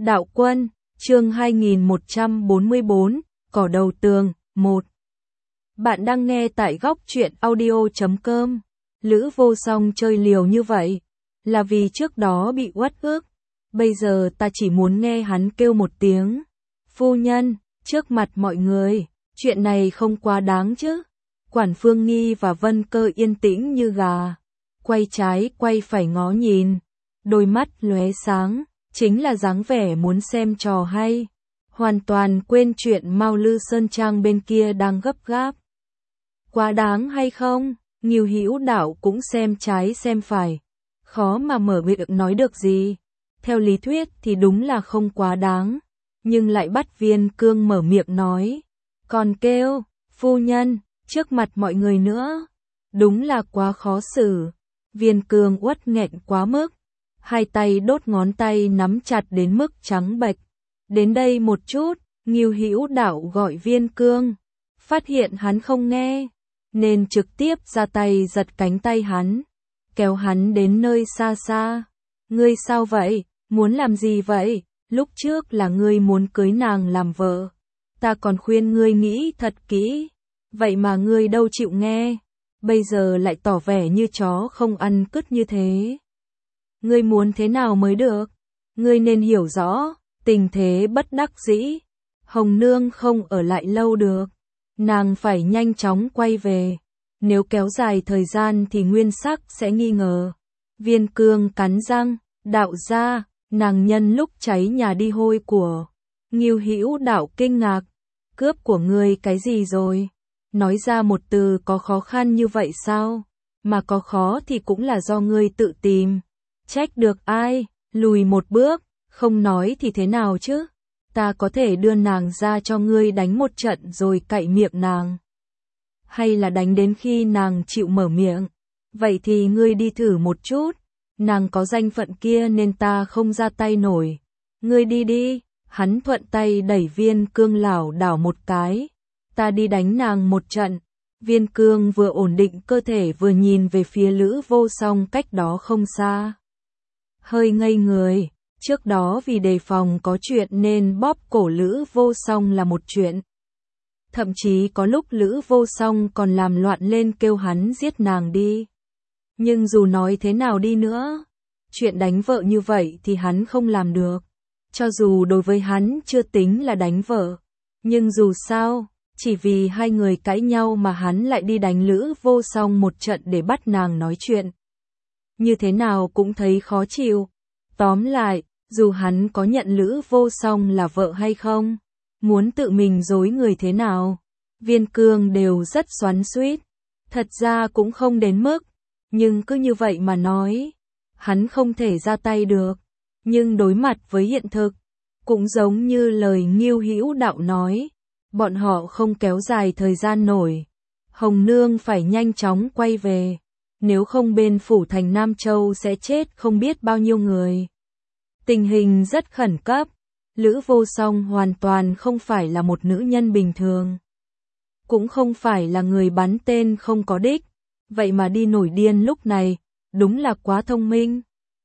Đạo Quân, chương 2144, Cỏ đầu tường, 1. Bạn đang nghe tại góc truyện audio.com. Lữ Vô Song chơi liều như vậy, là vì trước đó bị uất ức. Bây giờ ta chỉ muốn nghe hắn kêu một tiếng. Phu nhân, trước mặt mọi người, chuyện này không quá đáng chứ. Quản Phương Nghi và Vân Cơ yên tĩnh như gà. Quay trái quay phải ngó nhìn. Đôi mắt lóe sáng, chính là dáng vẻ muốn xem trò hay. Hoàn toàn quên chuyện Mao Lư Sơn Trang bên kia đang gấp gáp. Quá đáng hay không? Ngưu Hữu Đạo cũng xem trái xem phải. Khó mà mở miệng nói được gì. Theo lý thuyết thì đúng là không quá đáng. Nhưng lại bắt Viên Cương mở miệng nói. Còn kêu, phu nhân, trước mặt mọi người nữa. Đúng là quá khó xử. Viên Cương uất nghẹn quá mức. Hai tay đốt ngón tay nắm chặt đến mức trắng bệch. Đến đây một chút, Ngưu Hữu Đạo gọi Viên Cương. Phát hiện hắn không nghe, nên trực tiếp ra tay giật cánh tay hắn, kéo hắn đến nơi xa xa. Ngươi sao vậy? Muốn làm gì vậy? Lúc trước là ngươi muốn cưới nàng làm vợ. Ta còn khuyên ngươi nghĩ thật kỹ. Vậy mà ngươi đâu chịu nghe. Bây giờ lại tỏ vẻ như chó không ăn cứt như thế. Ngươi muốn thế nào mới được? Ngươi nên hiểu rõ, tình thế bất đắc dĩ. Hồng Nương không ở lại lâu được. Nàng phải nhanh chóng quay về. Nếu kéo dài thời gian thì Nguyên Sắc sẽ nghi ngờ. Viên Cương cắn răng, đạo ra, nàng nhân lúc cháy nhà đi hôi của. Ngưu Hữu Đạo kinh ngạc. Cướp của ngươi cái gì rồi? Nói ra một từ có khó khăn như vậy sao? Mà có khó thì cũng là do ngươi tự tìm. Trách được ai? Lùi một bước, không nói thì thế nào chứ? Ta có thể đưa nàng ra cho ngươi đánh một trận rồi cạy miệng nàng. Hay là đánh đến khi nàng chịu mở miệng? Vậy thì ngươi đi thử một chút. Nàng có danh phận kia nên ta không ra tay nổi. Ngươi đi đi. Hắn thuận tay đẩy Viên Cương lảo đảo một cái. Ta đi đánh nàng một trận. Viên Cương vừa ổn định cơ thể vừa nhìn về phía Lữ Vô Song cách đó không xa. Hơi ngây người. Trước đó vì đề phòng có chuyện nên bóp cổ Lữ Vô Song là một chuyện. Thậm chí có lúc Lữ Vô Song còn làm loạn lên kêu hắn giết nàng đi. Nhưng dù nói thế nào đi nữa, chuyện đánh vợ như vậy thì hắn không làm được. Cho dù đối với hắn chưa tính là đánh vợ. Nhưng dù sao, chỉ vì hai người cãi nhau mà hắn lại đi đánh Lữ Vô Song một trận để bắt nàng nói chuyện. Như thế nào cũng thấy khó chịu. Tóm lại, dù hắn có nhận Lữ Vô Song là vợ hay không, muốn tự mình dối người thế nào, Viên Cương đều rất xoắn xuýt. Thật ra cũng không đến mức, nhưng cứ như vậy mà nói, hắn không thể ra tay được. Nhưng đối mặt với hiện thực, cũng giống như lời Ngưu Hữu Đạo nói, bọn họ không kéo dài thời gian nổi. Hồng Nương phải nhanh chóng quay về, nếu không bên phủ thành Nam Châu sẽ chết không biết bao nhiêu người. Tình hình rất khẩn cấp, Lữ Vô Song hoàn toàn không phải là một nữ nhân bình thường. Cũng không phải là người bắn tên không có đích, vậy mà đi nổi điên lúc này, đúng là quá thông minh.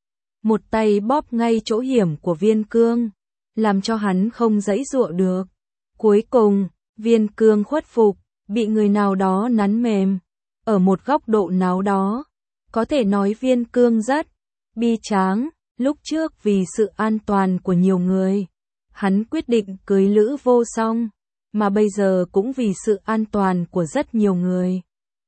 Một tay bóp ngay chỗ hiểm của Viên Cương, làm cho hắn không giãy giụa được. Cuối cùng, Viên Cương khuất phục, bị người nào đó nắn mềm. Ở một góc độ nào đó, có thể nói Viên Cương rất bi tráng. Lúc trước vì sự an toàn của nhiều người, hắn quyết định cưới Lữ Vô Song, mà bây giờ cũng vì sự an toàn của rất nhiều người.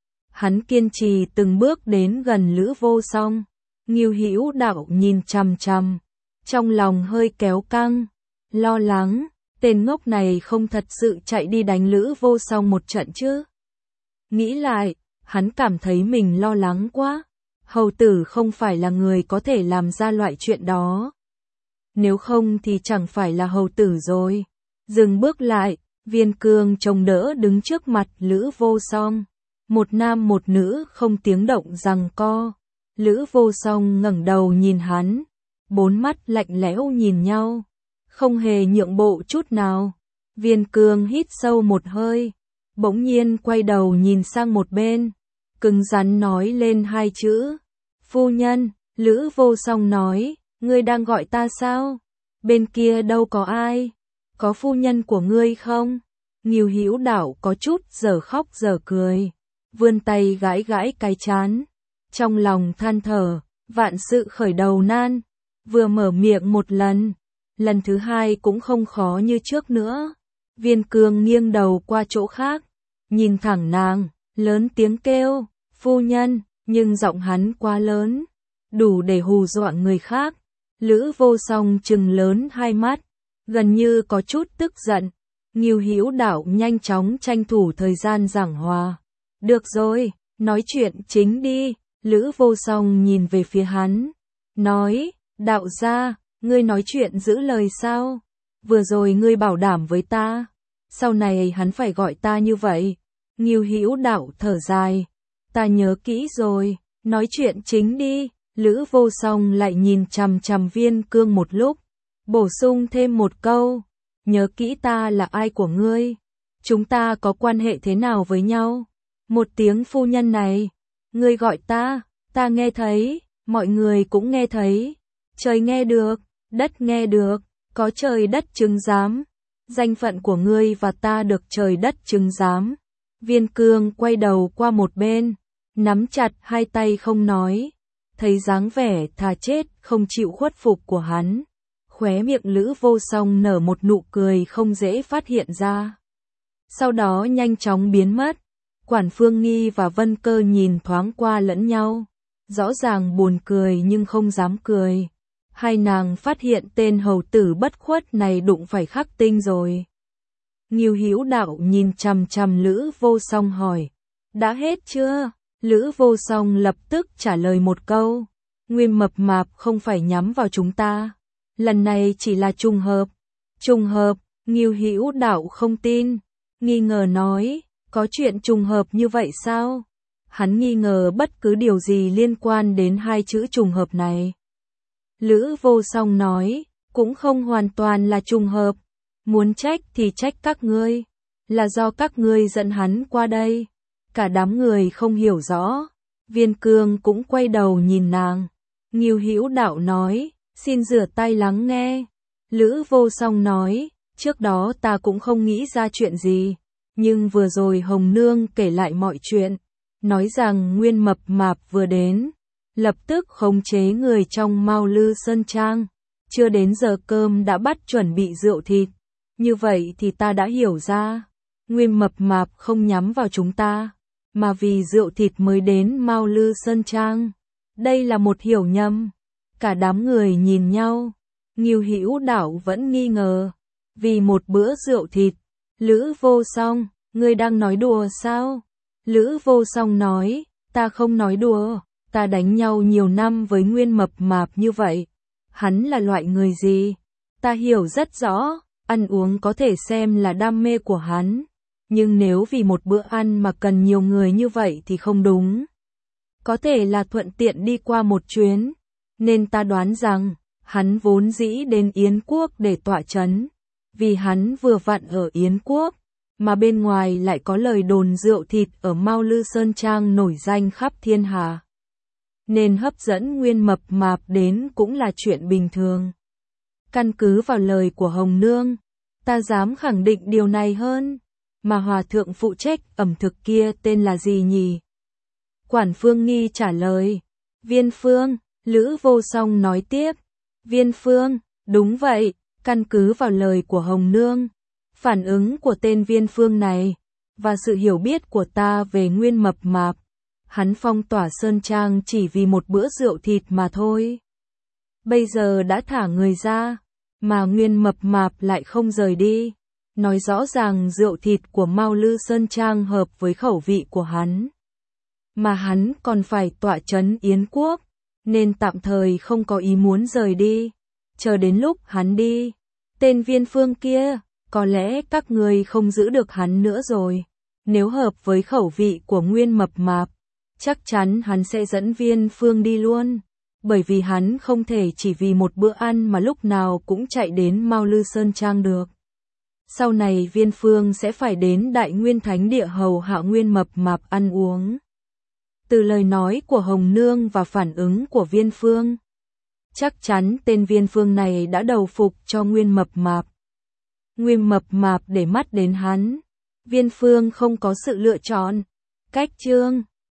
Hắn kiên trì từng bước đến gần Lữ Vô Song. Ngưu Hữu Đạo nhìn chằm chằm, trong lòng hơi kéo căng, lo lắng, tên ngốc này không thật sự chạy đi đánh Lữ Vô Song một trận chứ. Nghĩ lại, hắn cảm thấy mình lo lắng quá. Hầu tử không phải là người có thể làm ra loại chuyện đó. Nếu không thì chẳng phải là hầu tử rồi. Dừng bước lại, Viên Cương trông đỡ đứng trước mặt Lữ Vô Song. Một nam một nữ không tiếng động giằng co. Lữ Vô Song ngẩng đầu nhìn hắn. Bốn mắt lạnh lẽo nhìn nhau. Không hề nhượng bộ chút nào. Viên Cương hít sâu một hơi. Bỗng nhiên quay đầu nhìn sang một bên. Cứng rắn nói lên hai chữ. Phu nhân, Lữ Vô Song nói, ngươi đang gọi ta sao? bên kia đâu có ai, có phu nhân của ngươi không? Ngưu Hữu Đạo có chút giờ khóc giờ cười, vươn tay gãi gãi cái trán, trong lòng than thở, vạn sự khởi đầu nan, vừa mở miệng một lần, lần thứ hai cũng không khó như trước nữa. Viên Cương nghiêng đầu qua chỗ khác, nhìn thẳng nàng, lớn tiếng kêu, phu nhân, nhưng giọng hắn quá lớn, đủ để hù dọa người khác. Lữ Vô Song trừng lớn hai mắt, gần như có chút tức giận. Ngưu Hữu Đạo nhanh chóng tranh thủ thời gian giảng hòa. Được rồi, nói chuyện chính đi. Lữ Vô Song nhìn về phía hắn, nói, đạo gia, ngươi nói chuyện giữ lời sao? Vừa rồi ngươi bảo đảm với ta, sau này hắn phải gọi ta như vậy. Ngưu Hữu Đạo thở dài, ta nhớ kỹ rồi, nói chuyện chính đi. Lữ Vô Song lại nhìn chằm chằm Viên Cương một lúc, bổ sung thêm một câu, nhớ kỹ ta là ai của ngươi, chúng ta có quan hệ thế nào với nhau. Một tiếng phu nhân này, ngươi gọi ta nghe thấy, mọi người cũng nghe thấy, trời nghe được, đất nghe được, có trời đất chứng giám, danh phận của ngươi và ta được trời đất chứng giám. Viên Cương quay đầu qua một bên, nắm chặt hai tay không nói, thấy dáng vẻ thà chết không chịu khuất phục của hắn, khóe miệng Lữ Vô Song nở một nụ cười không dễ phát hiện ra, sau đó nhanh chóng biến mất. Quản Phương Nghi và Vân Cơ nhìn thoáng qua lẫn nhau, rõ ràng buồn cười nhưng không dám cười. Hai nàng phát hiện tên hầu tử bất khuất này đụng phải khắc tinh rồi. Ngưu Hữu Đạo nhìn chằm chằm Lữ Vô Song hỏi, đã hết chưa? Lữ Vô Song lập tức trả lời một câu, Nguyên Mập Mạp không phải nhắm vào chúng ta, lần này chỉ là trùng hợp. Trùng hợp? Ngưu Hữu Đạo không tin, nghi ngờ nói, có chuyện trùng hợp như vậy sao? Hắn nghi ngờ bất cứ điều gì liên quan đến hai chữ trùng hợp này. Lữ Vô Song nói, cũng không hoàn toàn là trùng hợp, muốn trách thì trách các ngươi, là do các ngươi dẫn hắn qua đây. Cả đám người không hiểu rõ, Viên Cương cũng quay đầu nhìn nàng. Ngưu Hữu Đạo nói, xin rửa tay lắng nghe. Lữ Vô Song nói, trước đó ta cũng không nghĩ ra chuyện gì, nhưng vừa rồi Hồng Nương kể lại mọi chuyện, nói rằng Nguyên Mập Mạp vừa đến, lập tức khống chế người trong Mao Lư Sơn Trang, chưa đến giờ cơm đã bắt chuẩn bị rượu thịt. Như vậy thì ta đã hiểu ra, Nguyên Mập Mạp không nhắm vào chúng ta, mà vì rượu thịt mới đến Mao Lư Sơn Trang. Đây là một hiểu nhầm. Cả đám người nhìn nhau, Ngưu Hữu Đạo vẫn nghi ngờ, vì một bữa rượu thịt. Lữ Vô Song, ngươi đang nói đùa sao? Lữ Vô Song nói, ta không nói đùa, ta đánh nhau nhiều năm với Nguyên Mập Mạp như vậy. Hắn là loại người gì? Ta hiểu rất rõ, ăn uống có thể xem là đam mê của hắn. Nhưng nếu vì một bữa ăn mà cần nhiều người như vậy thì không đúng. Có thể là thuận tiện đi qua một chuyến, nên ta đoán rằng, hắn vốn dĩ đến Yến Quốc để tọa chấn. Vì hắn vừa vặn ở Yến Quốc, mà bên ngoài lại có lời đồn rượu thịt ở Mao Lư Sơn Trang nổi danh khắp thiên hà, nên hấp dẫn Nguyên Mập Mạp đến cũng là chuyện bình thường. Căn cứ vào lời của Hồng Nương, ta dám khẳng định điều này hơn. Mà hòa thượng phụ trách ẩm thực kia tên là gì nhỉ? Quản Phương Nghi trả lời, Viên Phương. Lữ Vô Song nói tiếp, Viên Phương, đúng vậy, căn cứ vào lời của Hồng Nương, phản ứng của tên Viên Phương này, và sự hiểu biết của ta về Nguyên Mập Mạp, hắn phong tỏa Sơn Trang chỉ vì một bữa rượu thịt mà thôi. Bây giờ đã thả người ra, mà Nguyên Mập Mạp lại không rời đi, nói rõ ràng rượu thịt của Mao Lư Sơn Trang hợp với khẩu vị của hắn. Mà hắn còn phải tọa trấn Yến Quốc, nên tạm thời không có ý muốn rời đi, chờ đến lúc hắn đi. Tên Viên Phương kia, có lẽ các người không giữ được hắn nữa rồi. Nếu hợp với khẩu vị của Nguyên Mập Mạp, chắc chắn hắn sẽ dẫn Viên Phương đi luôn. Bởi vì hắn không thể chỉ vì một bữa ăn mà lúc nào cũng chạy đến Mao Lư Sơn Trang được. Sau này Viên Phương sẽ phải đến Đại Nguyên Thánh Địa hầu hạ Nguyên Mập Mạp ăn uống. Từ lời nói của Hồng Nương và phản ứng của Viên Phương, Chắc chắn tên Viên Phương này đã đầu phục cho Nguyên Mập Mạp. Nguyên Mập Mạp để mắt đến hắn. Viên Phương không có sự lựa chọn. Cách Trương